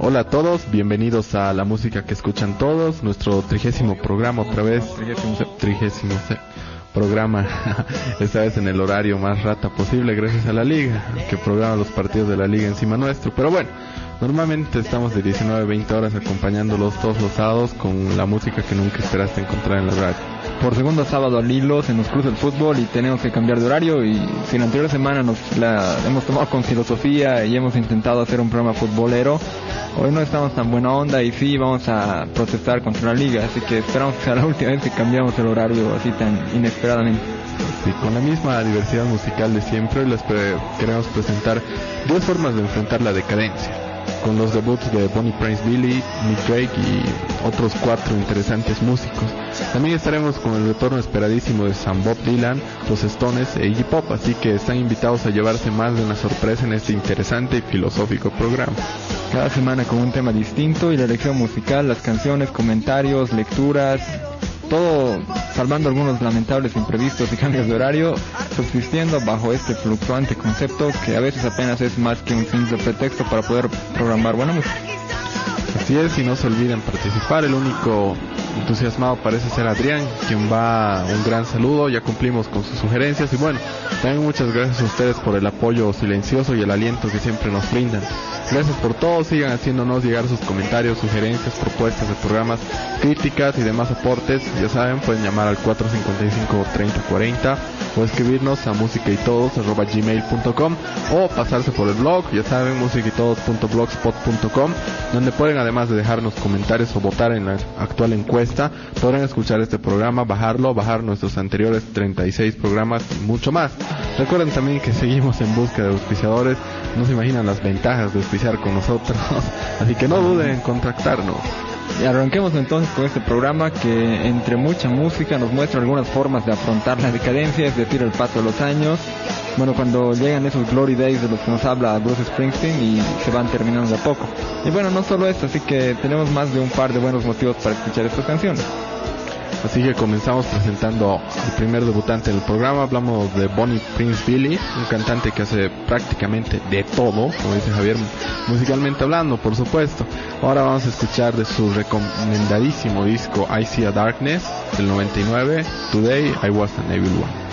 Hola a todos, bienvenidos a La Música que Escuchan Todos, nuestro 30º programa otra vez, 30º programa, esta vez en el horario más rata posible gracias a la liga, que programa los partidos de la liga encima nuestro, pero bueno, normalmente estamos de 19 a 20 horas acompañándolos todos los sábados con la música que nunca esperaste encontrar en la radio. Por segundo sábado al hilo se nos cruza el fútbol y tenemos que cambiar de horario, y si la anterior semana hemos tomado con filosofía y hemos intentado hacer un programa futbolero, hoy no estamos tan buena onda y sí vamos a protestar contra la liga, así que esperamos que sea la última vez que cambiamos el horario así tan inesperadamente. Sí, con la misma diversidad musical de siempre, les queremos presentar 10 formas de enfrentar la decadencia, con los debuts de Bonnie Prince Billy, Nick Drake y otros 4 interesantes músicos. También estaremos con el retorno esperadísimo de Sam Bob Dylan, los Stones e Iggy Pop, así que están invitados a llevarse más de una sorpresa en este interesante y filosófico programa. Cada semana con un tema distinto y la elección musical, las canciones, comentarios, lecturas, todo salvando algunos lamentables imprevistos y cambios de horario, subsistiendo bajo este fluctuante concepto que a veces apenas es más que un simple pretexto para poder programar buena música. Así es, y no se olviden participar. El único entusiasmado parece ser Adrián, quien va un gran saludo. Ya cumplimos con sus sugerencias y bueno, también muchas gracias a ustedes por el apoyo silencioso y el aliento que siempre nos brindan. Gracias por todo, sigan haciéndonos llegar sus comentarios, sugerencias, propuestas de programas, críticas y demás aportes. Ya saben, pueden llamar al 455-3040 o escribirnos a musicaytodos@gmail.com o pasarse por el blog, ya saben, musicaytodos.blogspot.com, donde pueden, además de dejarnos comentarios o votar en la actual encuesta, podrán escuchar este programa, bajar nuestros anteriores 36 programas y mucho más. Recuerden también que seguimos en busca de auspiciadores, no se imaginan las ventajas de auspiciar con nosotros, así que no duden en contactarnos. Y arranquemos entonces con este programa que entre mucha música nos muestra algunas formas de afrontar la decadencia, es decir, el paso de los años. Bueno, cuando llegan esos glory days de los que nos habla Bruce Springsteen y se van terminando de a poco. Y bueno, no solo esto, así que tenemos más de un par de buenos motivos para escuchar estas canciones. Así que comenzamos presentando el primer debutante del programa. Hablamos de Bonnie Prince Billy, un cantante que hace prácticamente de todo, como dice Javier, musicalmente hablando, por supuesto. Ahora vamos a escuchar de su recomendadísimo disco I See a Darkness del 99, Today I Was an Evil One.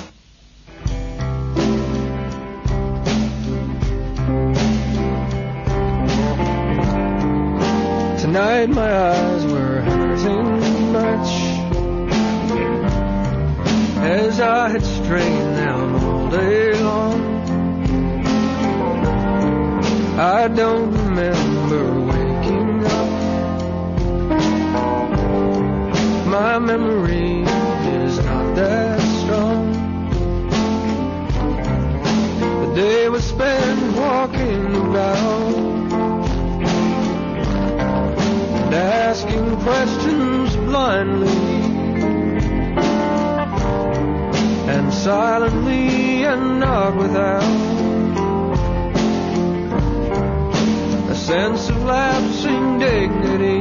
Tonight my eyes were hurting much as I had strained them all day long. I don't remember waking up. My memory is not that strong. The day was spent walking about, asking questions blindly and silently and not without a sense of lapsing dignity.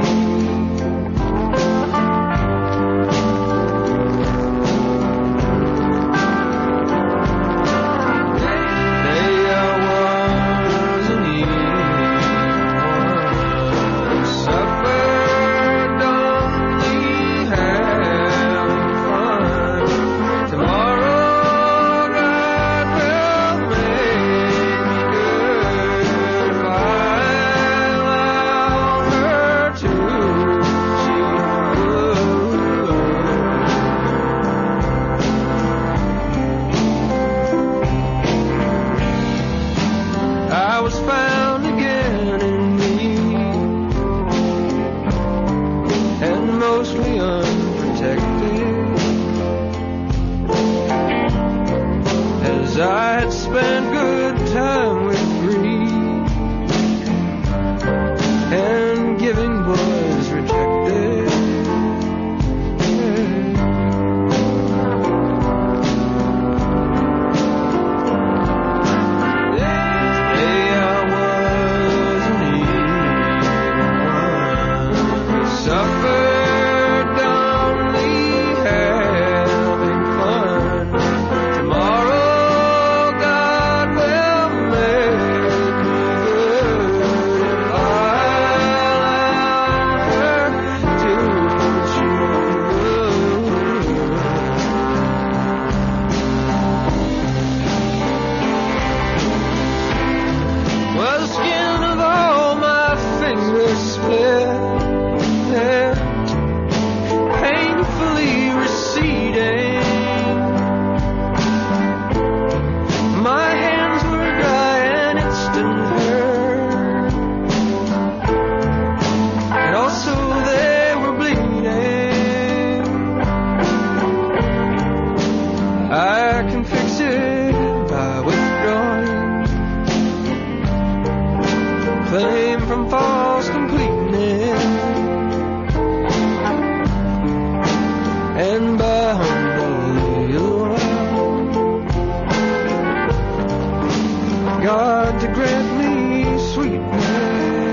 Tomorrow, God will make I can fix it by withdrawing claim from false completeness and by humbly God to grant me sweetness.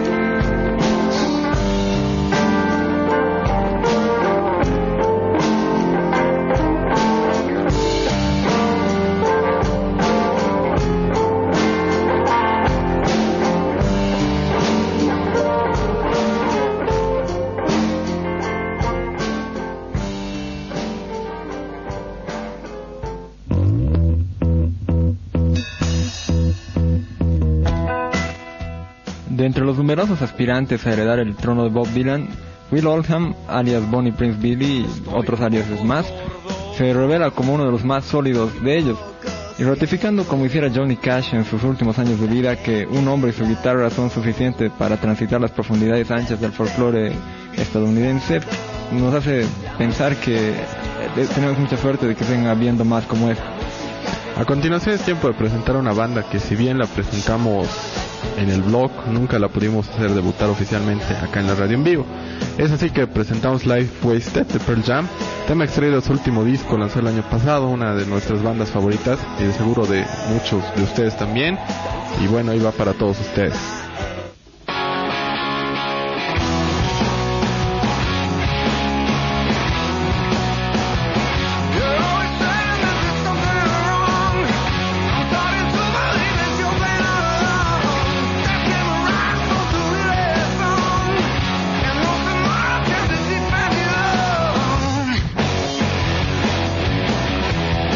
De entre los numerosos aspirantes a heredar el trono de Bob Dylan, Will Oldham, alias Bonnie Prince Billy y otros aliases más, se revela como uno de los más sólidos de ellos, y ratificando como hiciera Johnny Cash en sus últimos años de vida que un hombre y su guitarra son suficientes para transitar las profundidades anchas del folclore estadounidense, nos hace pensar que tenemos mucha suerte de que venga habiendo más como esto. A continuación es tiempo de presentar una banda que, si bien la presentamos en el blog, nunca la pudimos hacer debutar oficialmente acá en la radio en vivo. Es así que presentamos Life Wasted de Pearl Jam, tema extraído de su último disco lanzado el año pasado, una de nuestras bandas favoritas y de seguro de muchos de ustedes también. Y bueno, ahí va para todos ustedes.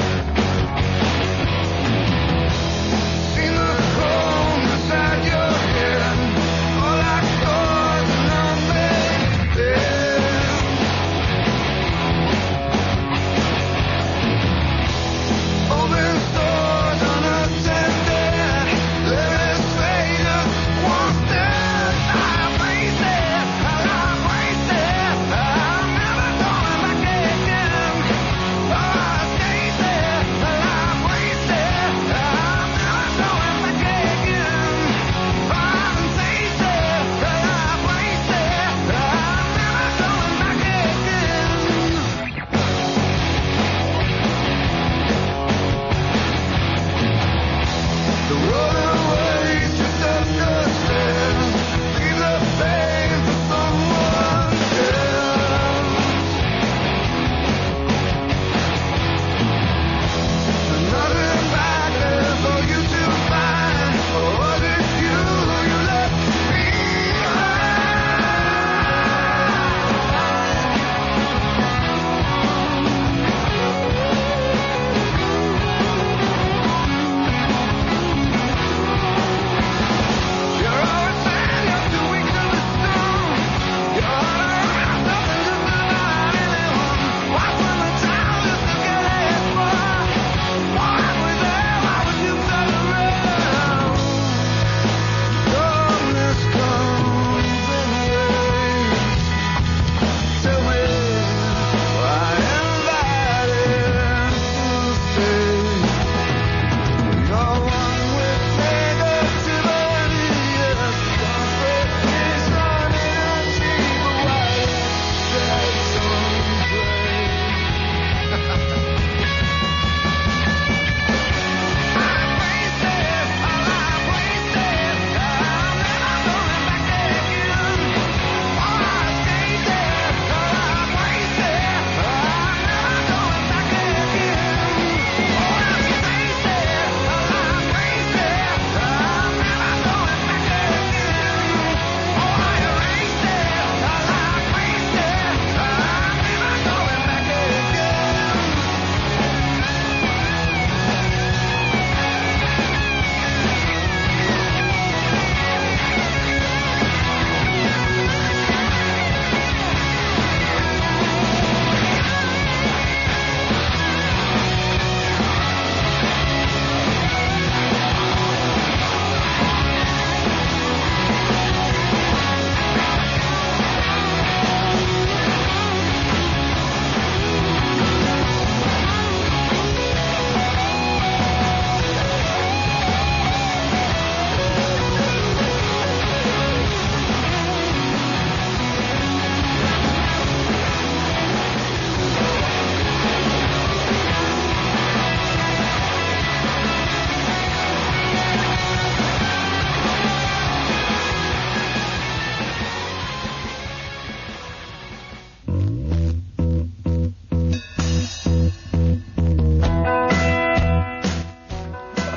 Inside your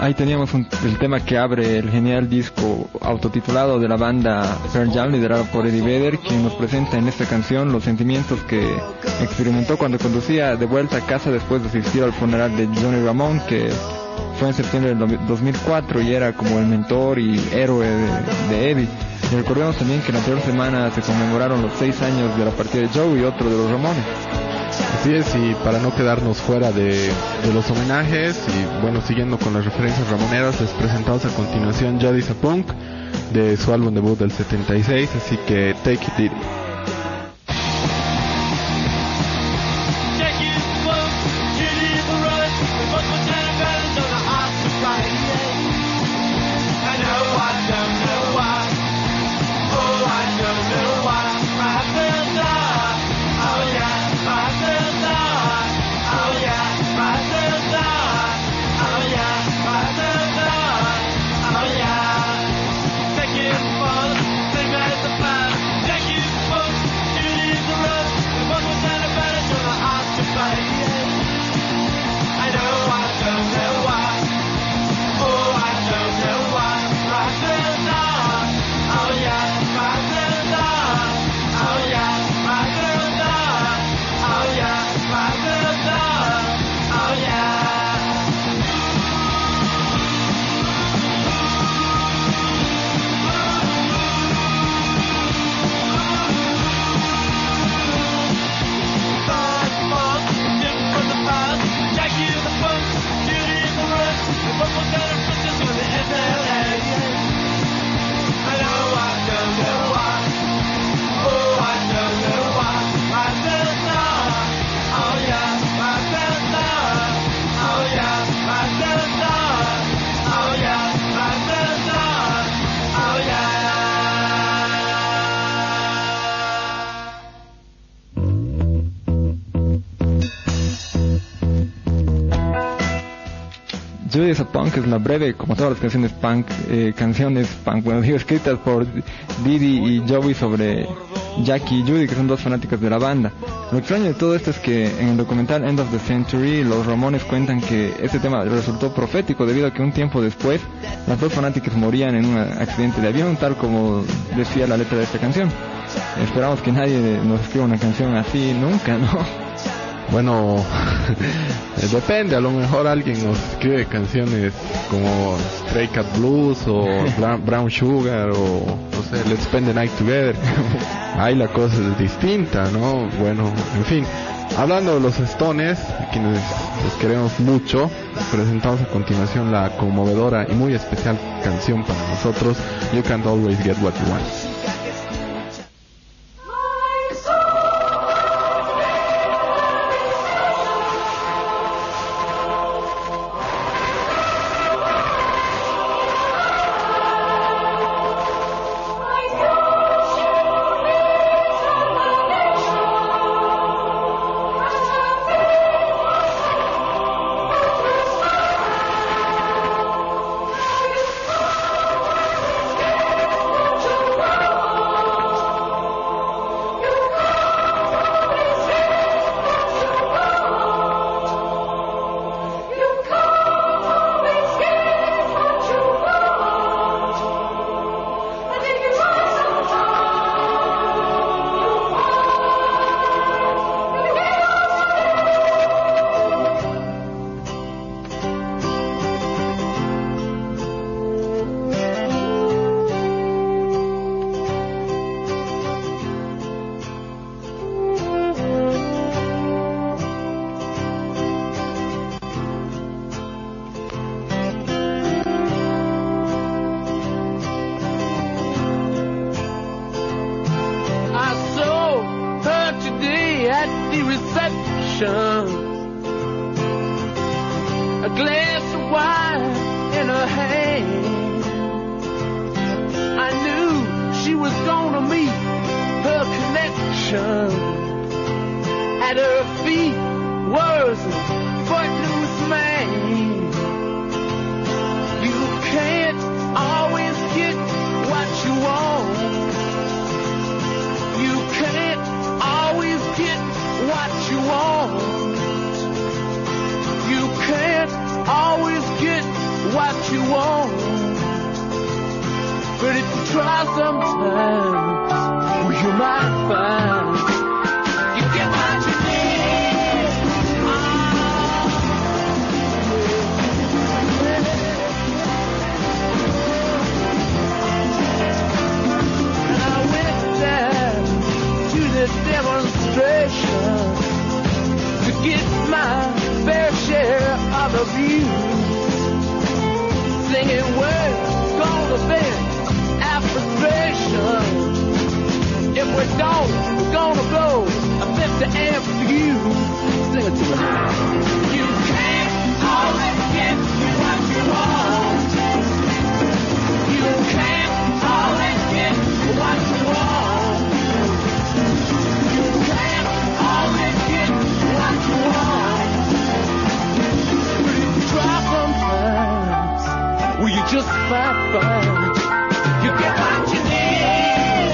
Ahí teníamos el tema que abre el genial disco autotitulado de la banda Pearl Jam, liderado por Eddie Vedder, quien nos presenta en esta canción los sentimientos que experimentó cuando conducía de vuelta a casa después de asistir al funeral de Johnny Ramone, que fue en septiembre del 2004 y era como el mentor y héroe de Eddie. Y recordemos también que en la anterior semana se conmemoraron los 6 años de la partida de Joe y otro de los Ramones. Así es, y para no quedarnos fuera de los homenajes, y bueno, siguiendo con las referencias ramoneras, les presentamos a continuación Jody's a Punk, de su álbum debut del 76, así que take it easy. Jody's a Punk es la breve, como todas las canciones punk, bueno, digo, escritas por Didi y Joey sobre Jackie y Judy, que son dos fanáticos de la banda. Lo extraño de todo esto es que en el documental End of the Century, los Ramones cuentan que este tema resultó profético debido a que un tiempo después las dos fanáticas morían en un accidente de avión, tal como decía la letra de esta canción. Esperamos que nadie nos escriba una canción así nunca, ¿no? Bueno, depende, a lo mejor alguien nos escribe canciones como Stray Cat Blues o Brown Sugar o no sé, Let's Spend the Night Together. Ahí la cosa es distinta, ¿no? Bueno, en fin, hablando de los Stones, a quienes los queremos mucho, presentamos a continuación la conmovedora y muy especial canción para nosotros, You Can't Always Get What You Want. A glass of wine in her hand. I knew she was gonna meet her connection. At her feet was a footloose man. You can't always get what you want. You can't always get what you want. You can't always get what what you want. But if you try sometimes, well, you might find you get what you need. And I went down to the demonstration to get my fair share of the views. Singing words gonna vent our frustration. If we don't, we're gonna blow a 50 amp fuse. Sing it to me. You can't always get what you want. You can't always get what you want. You can't always get what you want. But if you try sometimes, well, you just might find you get what you need.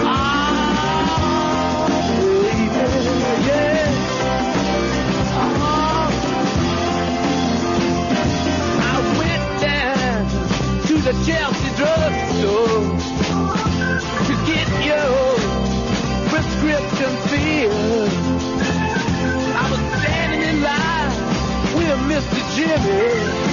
Oh, baby, yeah. Oh. I went down to the Chelsea drugstore to get your prescription filled. I was standing in line with Mr. Jimmy.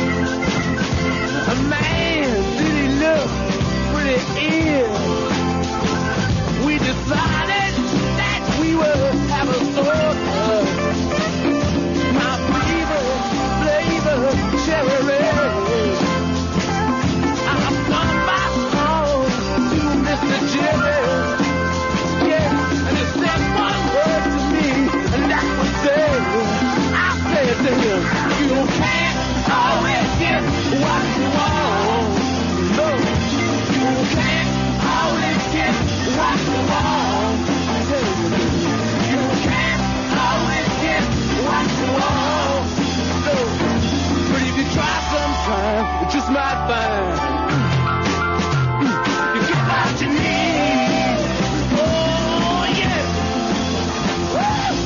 Man, did he look pretty ill? We decided that we would have a soda. My flavor, cherry red. I sung my song to Mr. Jimmy. Yeah, and he said one word to me, and that was said. I said to him, you can't always get what you want. No, you can't always get what you want. You can't always get what you want. No, but if you try sometime, you just might find you get what you need. Oh yeah. Woo!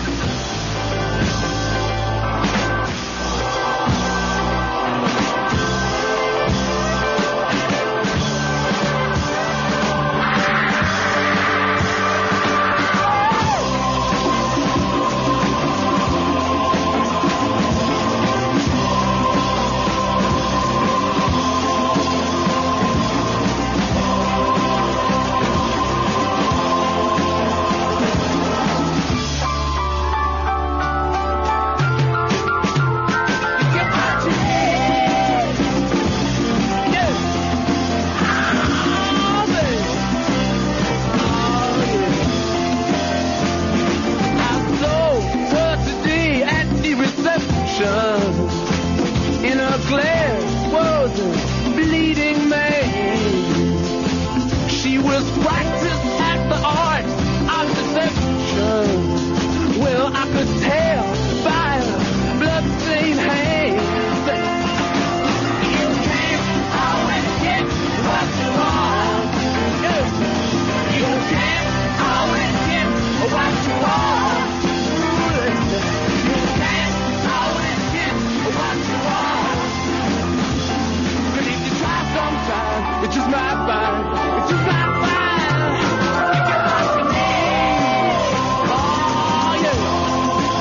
In her glare was a bleeding man. She was practiced at the art of deception. Well, I could tell by her blood-stained hands that you can't always get what you want. You can't always get what you want. You can't always get what you want. But if you try sometime, it just might find, it just might find, you get what you need. Oh yeah.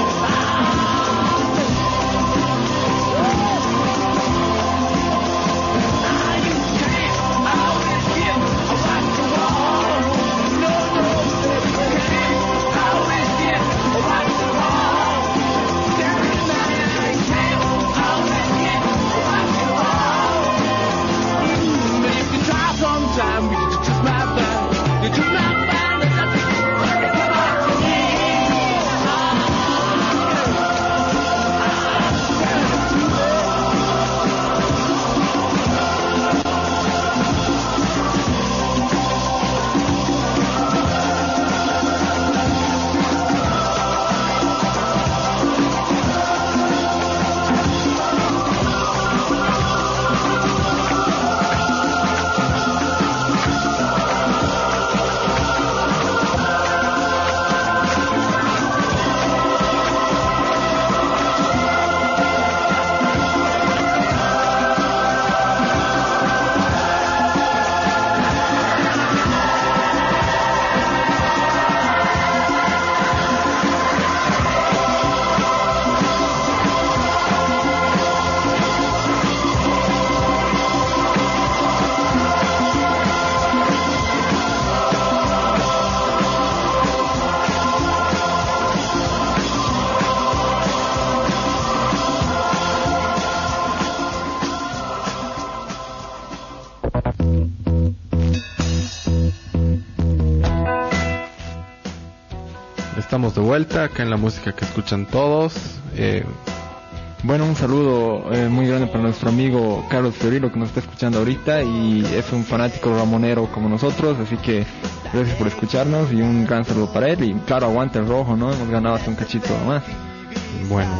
estamos de vuelta acá en la música que escuchan todos. Bueno, un saludo muy grande para nuestro amigo Carlos Fiorilo, que nos está escuchando ahorita y es un fanático ramonero como nosotros, así que gracias por escucharnos y un gran saludo para él. Y claro, aguante el rojo, ¿no? Hemos ganado hasta un cachito más. Bueno.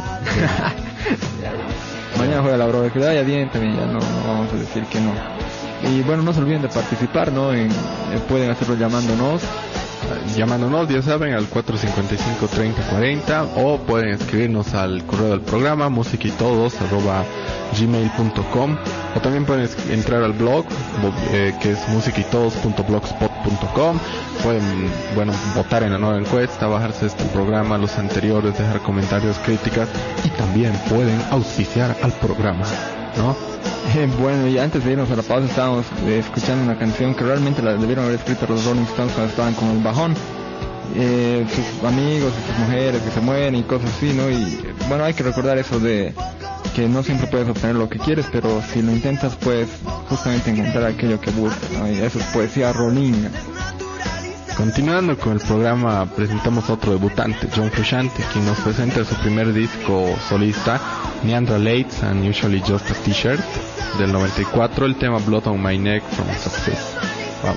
Mañana juega la Bro, que vaya bien también, ya no vamos a decir que no. Y bueno, no se olviden de participar, ¿no? Pueden hacerlo llamándonos, ya saben, al 455-3040, o pueden escribirnos al correo del programa musicitodos@gmail.com, o también pueden entrar al blog que es musicitodos.blogspot.com. Pueden, votar en la nueva encuesta, bajarse este programa, los anteriores, dejar comentarios, críticas, y también pueden auspiciar al programa, ¿no? Bueno, y antes de irnos a la pausa estábamos escuchando una canción que realmente la debieron haber escrito los Rolling Stones cuando estaban con el bajón. Sus amigos y sus mujeres que se mueren y cosas así, ¿no? Y bueno, hay que recordar eso de que no siempre puedes obtener lo que quieres, pero si lo intentas puedes justamente encontrar aquello que buscas, ¿no? Y eso es poesía rolinga. Continuando con el programa, presentamos a otro debutante, John Frusciante, quien nos presenta su primer disco solista, Neandra Lates and Usually Just a T-Shirt, del 94, el tema Blood on My Neck from Success. Wow.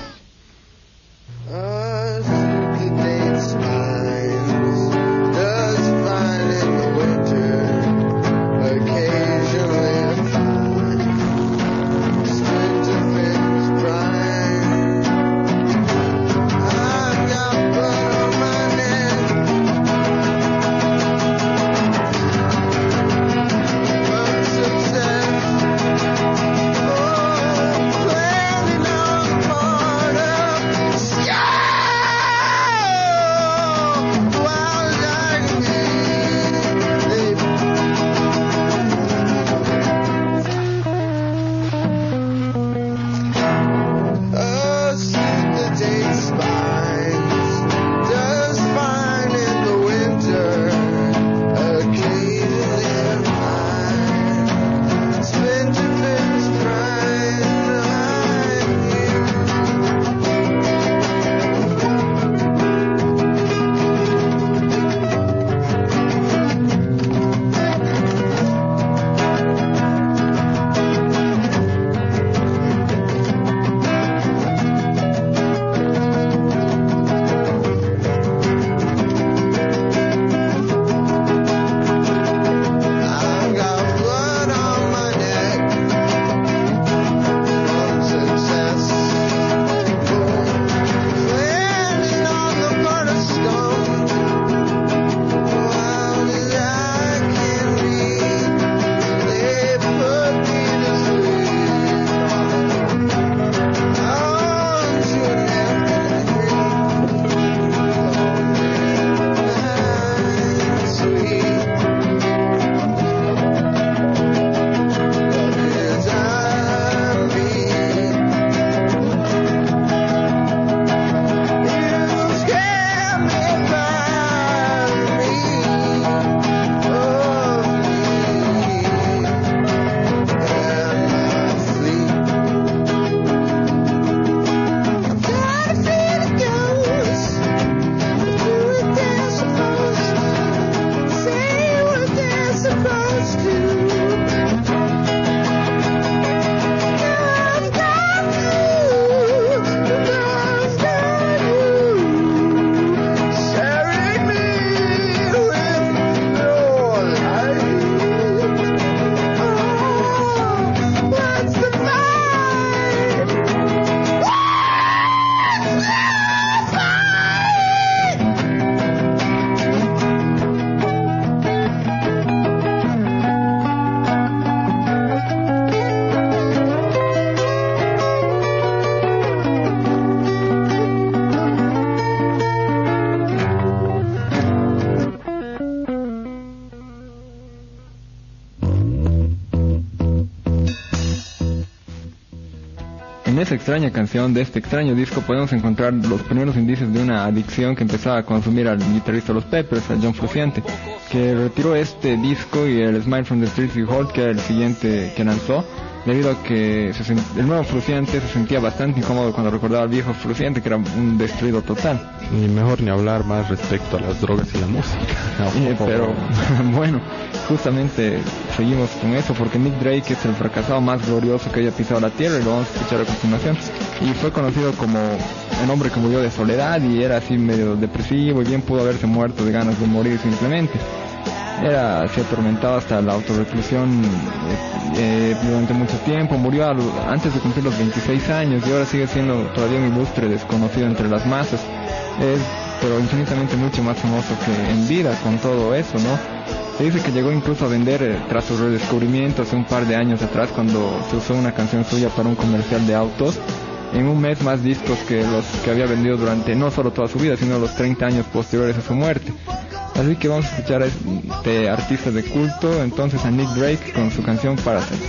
En esa extraña canción de este extraño disco podemos encontrar los primeros indicios de una adicción que empezaba a consumir al guitarrista de los Peppers, a John Frusciante, que retiró este disco y el Smile from the Streets You Hold, que era el siguiente que lanzó, debido a que el nuevo Fruciante se sentía bastante incómodo cuando recordaba al viejo Fruciante, que era un destruido total. Ni mejor ni hablar más respecto a las drogas y la música. Pero bueno, justamente seguimos con eso porque Nick Drake es el fracasado más glorioso que haya pisado la tierra, y lo vamos a escuchar a continuación. Y fue conocido como un hombre que murió de soledad y era así medio depresivo, y bien pudo haberse muerto de ganas de morir simplemente. Se atormentado hasta la autorreclusión durante mucho tiempo. Murió antes de cumplir los 26 años y ahora sigue siendo todavía un ilustre desconocido entre las masas. Pero infinitamente mucho más famoso que en vida con todo eso, ¿no? Se dice que llegó incluso a vender, tras su redescubrimiento hace un par de años atrás, cuando se usó una canción suya para un comercial de autos, en un mes más discos que los que había vendido durante no solo toda su vida, sino los 30 años posteriores a su muerte. Así que vamos a escuchar a este artista de culto, entonces a Nick Drake con su canción Parasite.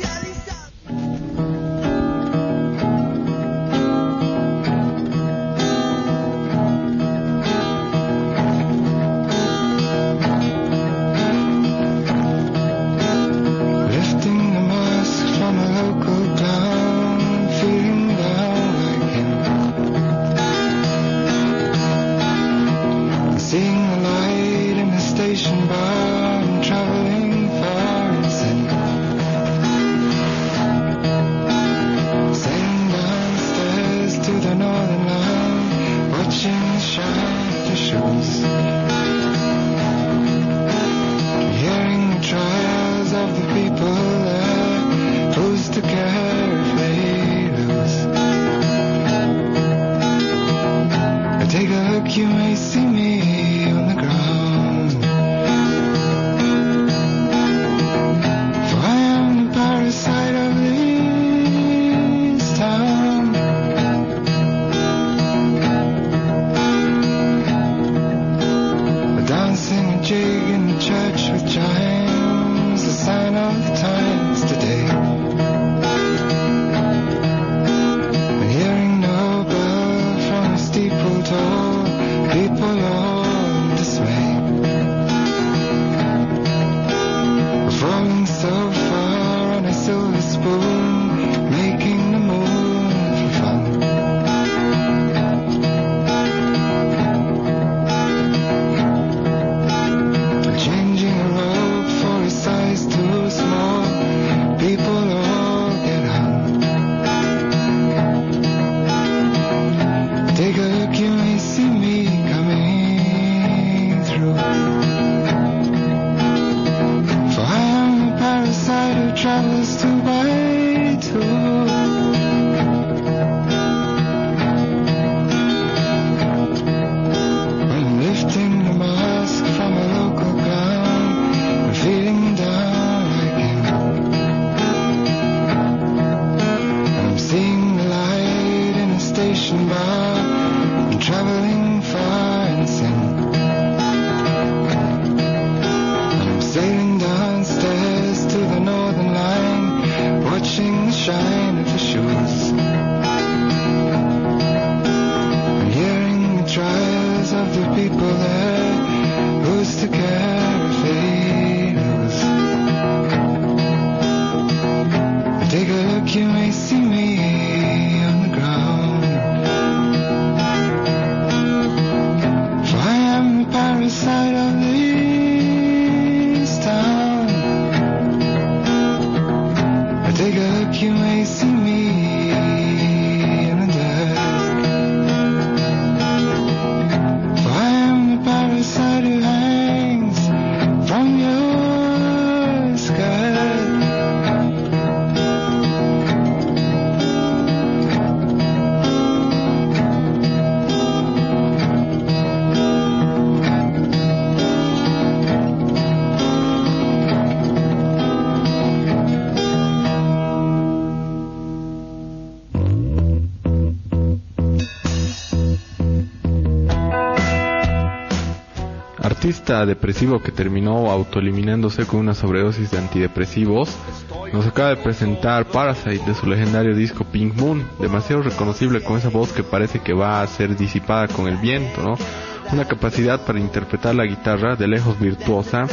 Artista depresivo que terminó autoeliminándose con una sobredosis de antidepresivos, nos acaba de presentar Parasite de su legendario disco Pink Moon, demasiado reconocible con esa voz que parece que va a ser disipada con el viento, ¿no? Una capacidad para interpretar la guitarra de lejos virtuosa,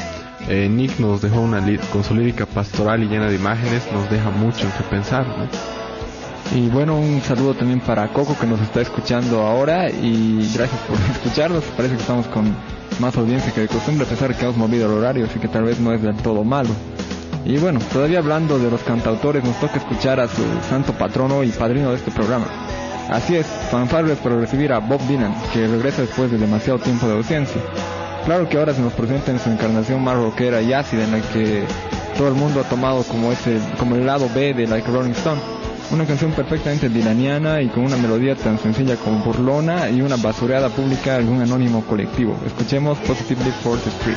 Nick nos dejó con su lírica pastoral y llena de imágenes, nos deja mucho en qué pensar, ¿no? Y bueno, un saludo también para Coco, que nos está escuchando ahora, y gracias por escucharnos. Parece que estamos con más audiencia que de costumbre, a pesar de que hemos movido el horario, así que tal vez no es del todo malo. Y bueno, todavía hablando de los cantautores, nos toca escuchar a su santo patrono y padrino de este programa. Así es, fanfarrias para recibir a Bob Dylan, que regresa después de demasiado tiempo de ausencia. Claro que ahora se nos presenta en su encarnación más rockera y ácida, en la que todo el mundo ha tomado como el lado B de Like a Rolling Stone. Una canción perfectamente dilaniana y con una melodía tan sencilla como burlona y una basureada pública a algún anónimo colectivo. Escuchemos Positively 4th Street.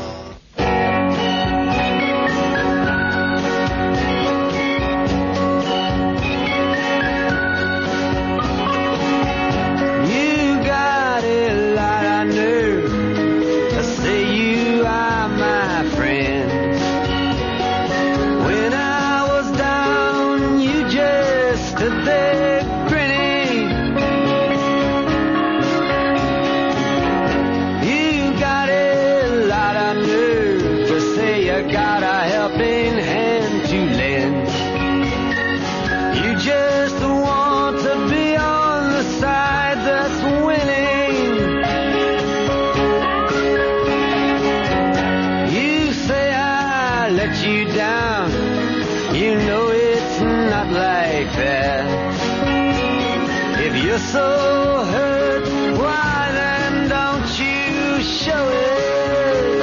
So hurt, why then don't you show it?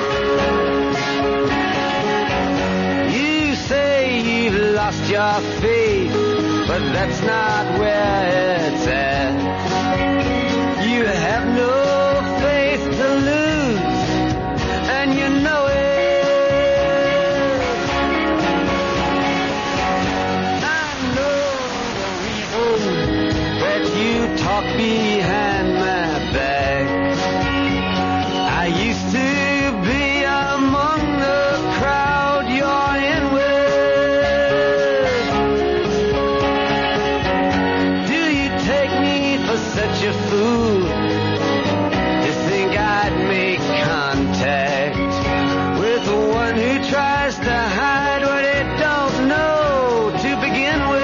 You say you've lost your faith, but that's not where it's at. You have no faith to lose, and you know it. Talk behind my back. I used to be among the crowd you're in with. Do you take me for such a fool to think I'd make contact with the one who tries to hide what it don't know to begin with?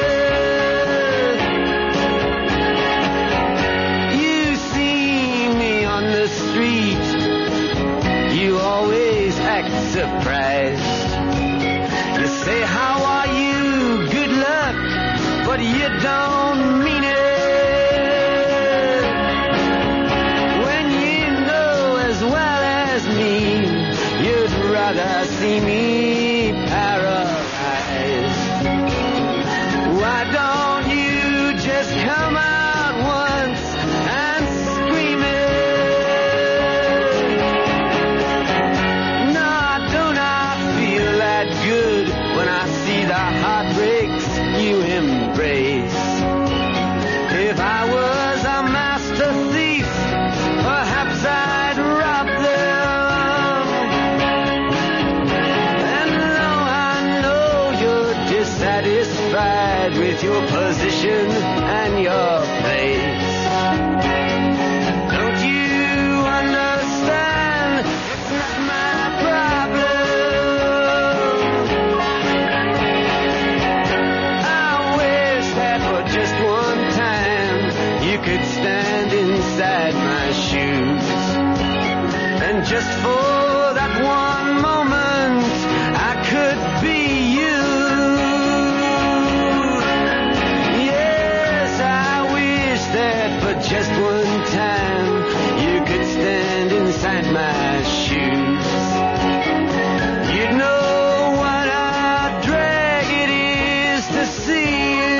Surprised. You say, how are you? Good luck, but you don't mean it. When you know as well as me, you'd rather see me paralyzed. Why don't you just come out once and scream it? Good when I see the heartbreaks you embrace. If I was a master thief, perhaps I'd rob them. And though I know you're dissatisfied with your position and your place, don't you understand? It's not my problem. Could stand inside my shoes, and just for that one moment I could be you. Yes, I wish that for just one time you could stand inside my shoes. You'd know what a drag it is to see you.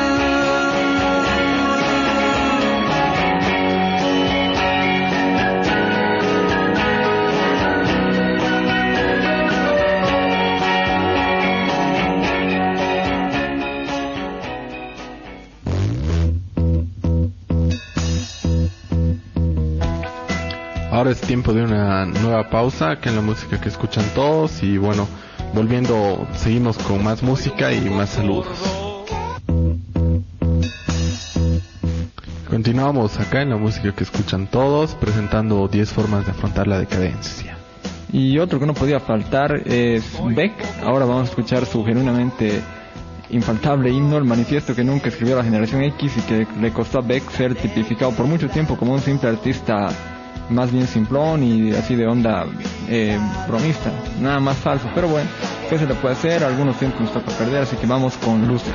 Ahora es tiempo de una nueva pausa acá en la música que escuchan todos, y bueno, volviendo, seguimos con más música y más saludos. Continuamos acá en la música que escuchan todos, presentando 10 formas de afrontar la decadencia. Y otro que no podía faltar es Beck. Ahora vamos a escuchar su genuinamente infaltable himno, el manifiesto que nunca escribió la generación X y que le costó a Beck ser tipificado por mucho tiempo como un simple artista más bien simplón y así de onda bromista, nada más falso, pero bueno, ¿qué se le puede hacer? Algunos tiempos nos toca perder, así que vamos con Luces.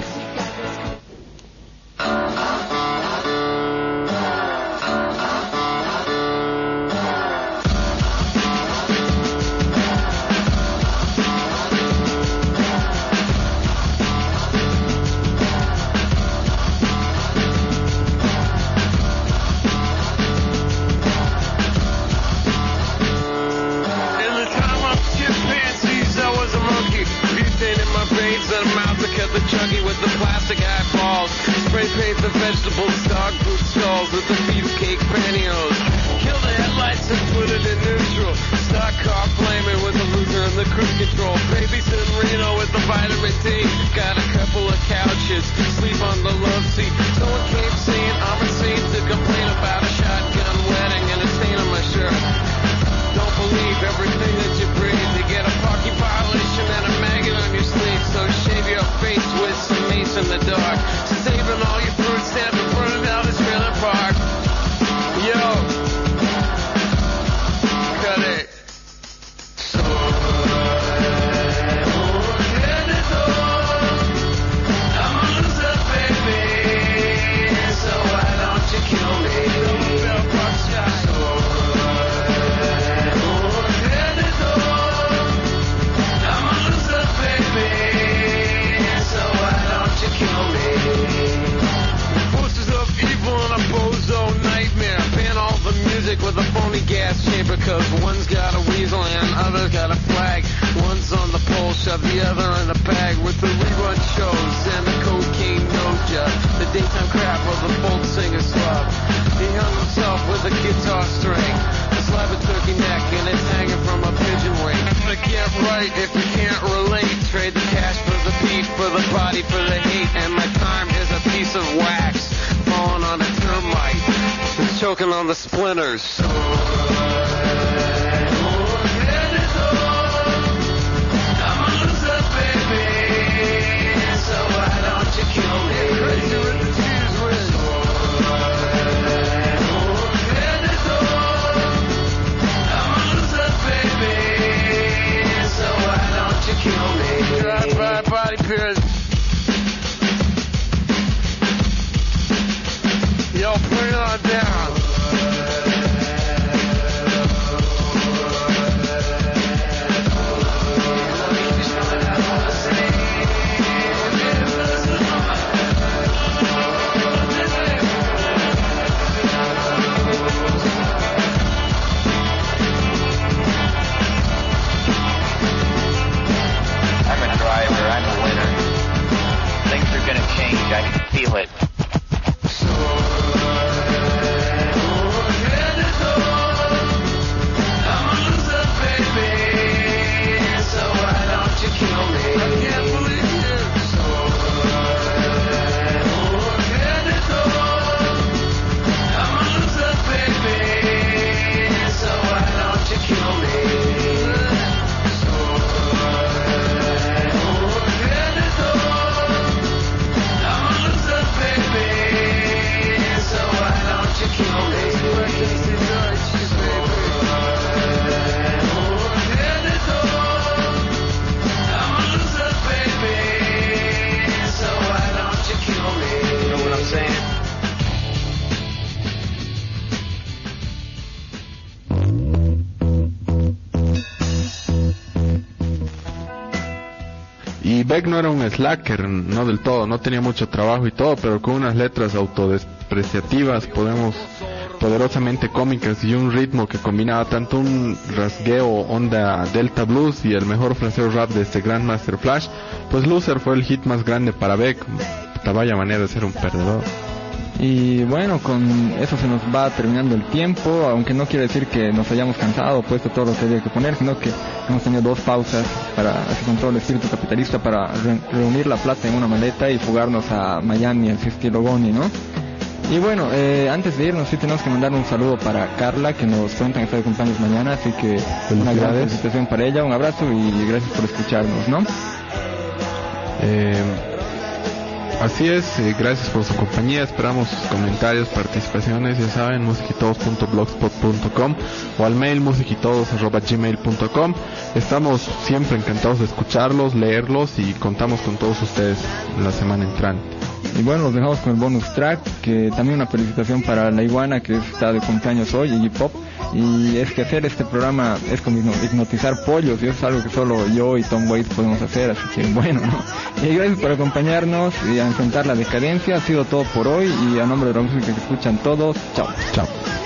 Choking on the splinters. Body pierce. Yo, put it on down. I'm a driver, I'm a winner. Things are gonna change, I can feel it. Y Beck no era un slacker, no del todo, no tenía mucho trabajo y todo, pero con unas letras autodespreciativas, poderosamente cómicas y un ritmo que combinaba tanto un rasgueo onda Delta Blues y el mejor fraseo rap de este Grandmaster Flash, pues Loser fue el hit más grande para Beck. Vaya manera de ser un perdedor. Y bueno, con eso se nos va terminando el tiempo, aunque no quiere decir que nos hayamos cansado, puesto todo lo que había que poner, sino que hemos tenido 2 pausas así con todo el espíritu capitalista para reunir la plata en una maleta y fugarnos a Miami, así estilo Goni, ¿no? Y bueno, antes de irnos sí tenemos que mandar un saludo para Carla, que nos cuentan que está de cumpleaños mañana, así que una gran felicitación para ella, un abrazo y gracias por escucharnos, ¿no? Así es, gracias por su compañía, esperamos sus comentarios, participaciones, ya saben, musiquitodos.blogspot.com o al mail musiquitodos@gmail.com. Estamos siempre encantados de escucharlos, leerlos y contamos con todos ustedes la semana entrante. Y bueno, los dejamos con el bonus track, que también una felicitación para la iguana que está de cumpleaños hoy, Iggy Pop. Y es que hacer este programa es como hipnotizar pollos, y eso es algo que solo yo y Tom Waits podemos hacer, así que bueno, ¿no? Y gracias por acompañarnos y a enfrentar la decadencia. Ha sido todo por hoy y a nombre de la música que escuchan todos, chao. Chao.